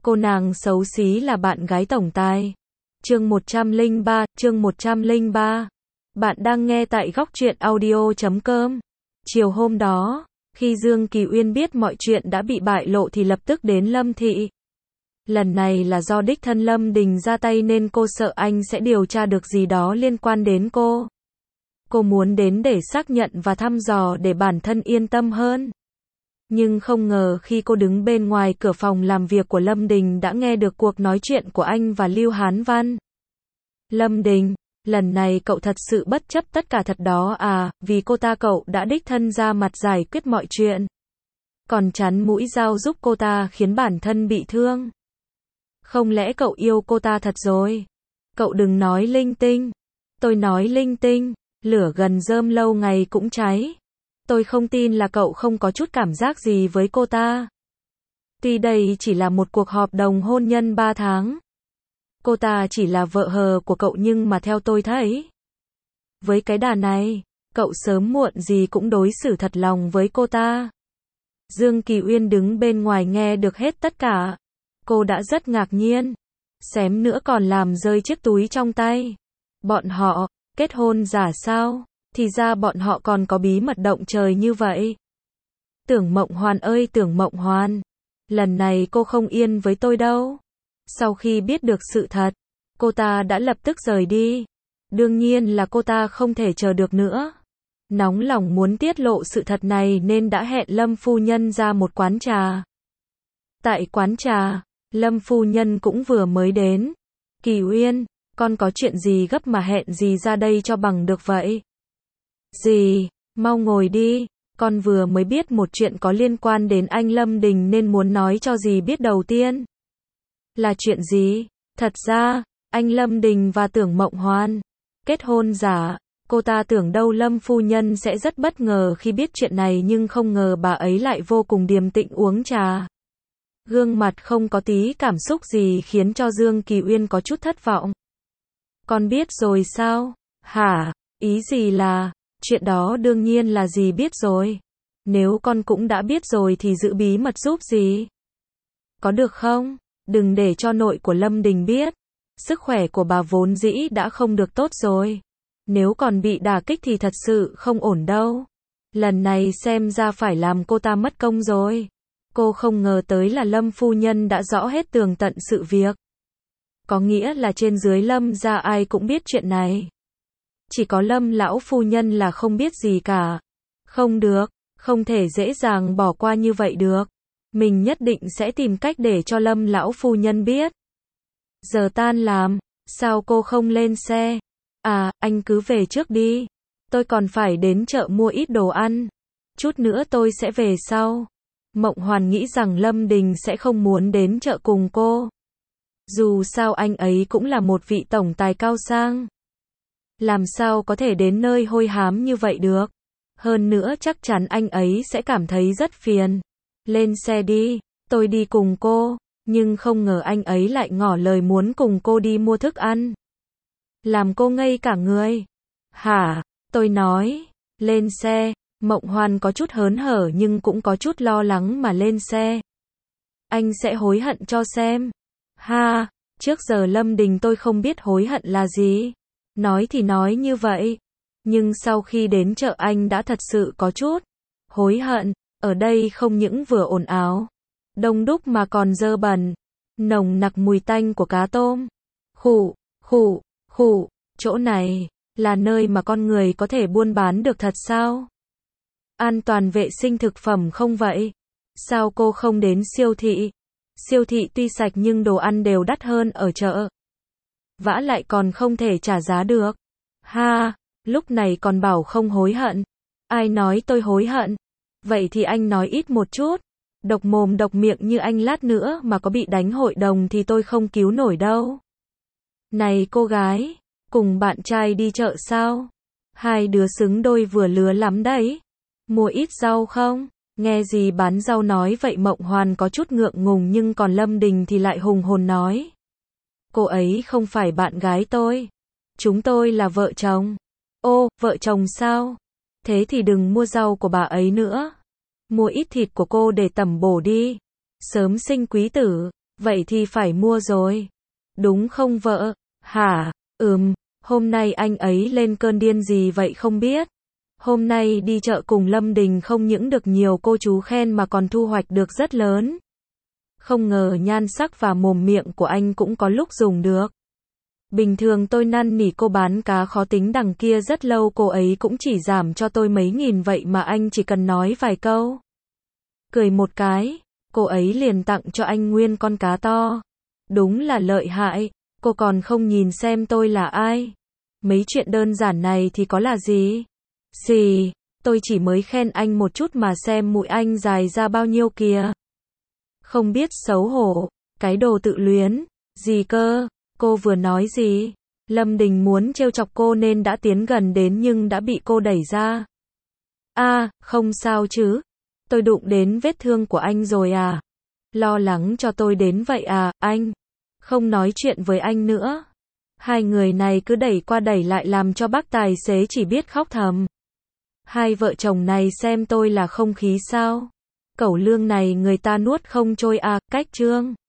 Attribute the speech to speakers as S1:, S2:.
S1: Cô nàng xấu xí là bạn gái tổng tài. Chương 103. Bạn đang nghe tại góc truyện audio.com. Chiều hôm đó, khi Dương Kỳ Uyên biết mọi chuyện đã bị bại lộ thì lập tức đến Lâm Thị. Lần này là do đích thân Lâm Đình ra tay nên cô sợ anh sẽ điều tra được gì đó liên quan đến cô. Cô muốn đến để xác nhận và thăm dò để bản thân yên tâm hơn. Nhưng không ngờ khi cô đứng bên ngoài cửa phòng làm việc của Lâm Đình đã nghe được cuộc nói chuyện của anh và Lưu Hán Văn. Lâm Đình, lần này cậu thật sự bất chấp tất cả thật đó à, vì cô ta cậu đã đích thân ra mặt giải quyết mọi chuyện. Còn chắn mũi dao giúp cô ta khiến bản thân bị thương. Không lẽ cậu yêu cô ta thật rồi? Cậu đừng nói linh tinh. Tôi nói linh tinh, lửa gần rơm lâu ngày cũng cháy. Tôi không tin là cậu không có chút cảm giác gì với cô ta. Tuy đây chỉ là một cuộc họp đồng hôn nhân 3 tháng. Cô ta chỉ là vợ hờ của cậu nhưng mà theo tôi thấy, với cái đà này, cậu sớm muộn gì cũng đối xử thật lòng với cô ta. Dương Kỳ Uyên đứng bên ngoài nghe được hết tất cả. Cô đã rất ngạc nhiên. Xém nữa còn làm rơi chiếc túi trong tay. Bọn họ, kết hôn giả sao? Thì ra bọn họ còn có bí mật động trời như vậy. Tưởng Mộng Hoàn ơi Tưởng Mộng Hoàn, lần này cô không yên với tôi đâu. Sau khi biết được sự thật, cô ta đã lập tức rời đi. Đương nhiên là cô ta không thể chờ được nữa. Nóng lòng muốn tiết lộ sự thật này nên đã hẹn Lâm phu nhân ra một quán trà. Tại quán trà, Lâm phu nhân cũng vừa mới đến. Kỳ Uyên, con có chuyện gì gấp mà hẹn gì ra đây cho bằng được vậy? Dì, mau ngồi đi, con vừa mới biết một chuyện có liên quan đến anh Lâm Đình nên muốn nói cho dì biết đầu tiên. Là chuyện gì? Thật ra, anh Lâm Đình và Tưởng Mộng Hoàn kết hôn giả. Cô ta tưởng đâu Lâm phu nhân sẽ rất bất ngờ khi biết chuyện này nhưng không ngờ bà ấy lại vô cùng điềm tĩnh uống trà. Gương mặt không có tí cảm xúc gì khiến cho Dương Kỳ Uyên có chút thất vọng. Con biết rồi sao? Hả? Ý gì là, chuyện đó đương nhiên là dì biết rồi. Nếu con cũng đã biết rồi thì giữ bí mật giúp dì. Có được không? Đừng để cho nội của Lâm Đình biết. Sức khỏe của bà vốn dĩ đã không được tốt rồi. Nếu còn bị đả kích thì thật sự không ổn đâu. Lần này xem ra phải làm cô ta mất công rồi. Cô không ngờ tới là Lâm phu nhân đã rõ hết tường tận sự việc. Có nghĩa là trên dưới Lâm gia ai cũng biết chuyện này. Chỉ có Lâm lão phu nhân là không biết gì cả. Không được, không thể dễ dàng bỏ qua như vậy được. Mình nhất định sẽ tìm cách để cho Lâm lão phu nhân biết. Giờ tan làm, sao cô không lên xe? À, anh cứ về trước đi. Tôi còn phải đến chợ mua ít đồ ăn. Chút nữa tôi sẽ về sau. Mộng Hoàn nghĩ rằng Lâm Đình sẽ không muốn đến chợ cùng cô. Dù sao anh ấy cũng là một vị tổng tài cao sang. Làm sao có thể đến nơi hôi hám như vậy được. Hơn nữa chắc chắn anh ấy sẽ cảm thấy rất phiền. Lên xe đi, tôi đi cùng cô. Nhưng không ngờ anh ấy lại ngỏ lời muốn cùng cô đi mua thức ăn. Làm cô ngây cả người. Hả? Tôi nói, lên xe. Mộng Hoàn có chút hớn hở nhưng cũng có chút lo lắng mà lên xe. Anh sẽ hối hận cho xem. Ha, trước giờ Lâm Đình tôi không biết hối hận là gì. Nói thì nói như vậy. Nhưng sau khi đến chợ anh đã thật sự có chút hối hận. Ở đây không những vừa ồn ào, đông đúc mà còn dơ bẩn. Nồng nặc mùi tanh của cá tôm. Khụ, khụ, khụ, chỗ này là nơi mà con người có thể buôn bán được thật sao? An toàn vệ sinh thực phẩm không vậy? Sao cô không đến siêu thị? Siêu thị tuy sạch nhưng đồ ăn đều đắt hơn ở chợ. Vả lại còn không thể trả giá được. Ha, lúc này còn bảo không hối hận. Ai nói tôi hối hận? Vậy thì anh nói ít một chút. Độc mồm độc miệng như anh lát nữa mà có bị đánh hội đồng thì tôi không cứu nổi đâu. Này cô gái, cùng bạn trai đi chợ sao? Hai đứa xứng đôi vừa lứa lắm đấy. Mua ít rau không? Nghe gì bán rau nói vậy Mộng Hoàn có chút ngượng ngùng nhưng còn Lâm Đình thì lại hùng hồn nói. Cô ấy không phải bạn gái tôi. Chúng tôi là vợ chồng. Ô, vợ chồng sao? Thế thì đừng mua rau của bà ấy nữa. Mua ít thịt của cô để tẩm bổ đi. Sớm sinh quý tử. Vậy thì phải mua rồi. Đúng không vợ? Hả? Hôm nay anh ấy lên cơn điên gì vậy không biết. Hôm nay đi chợ cùng Lâm Đình không những được nhiều cô chú khen mà còn thu hoạch được rất lớn. Không ngờ nhan sắc và mồm miệng của anh cũng có lúc dùng được. Bình thường tôi năn nỉ cô bán cá khó tính đằng kia rất lâu cô ấy cũng chỉ giảm cho tôi mấy nghìn vậy mà anh chỉ cần nói vài câu. Cười một cái, cô ấy liền tặng cho anh nguyên con cá to. Đúng là lợi hại, cô còn không nhìn xem tôi là ai. Mấy chuyện đơn giản này thì có là gì? Xì, tôi chỉ mới khen anh một chút mà xem mũi anh dài ra bao nhiêu kìa. Không biết xấu hổ, cái đồ tự luyến, gì cơ, cô vừa nói gì? Lâm Đình muốn trêu chọc cô nên đã tiến gần đến nhưng đã bị cô đẩy ra. Không sao chứ, tôi đụng đến vết thương của anh rồi à? Lo lắng cho tôi đến vậy à, anh? Không nói chuyện với anh nữa. Hai người này cứ đẩy qua đẩy lại làm cho bác tài xế chỉ biết khóc thầm. Hai vợ chồng này xem tôi là không khí sao? Cẩu lương này người ta nuốt không trôi à, cách trương.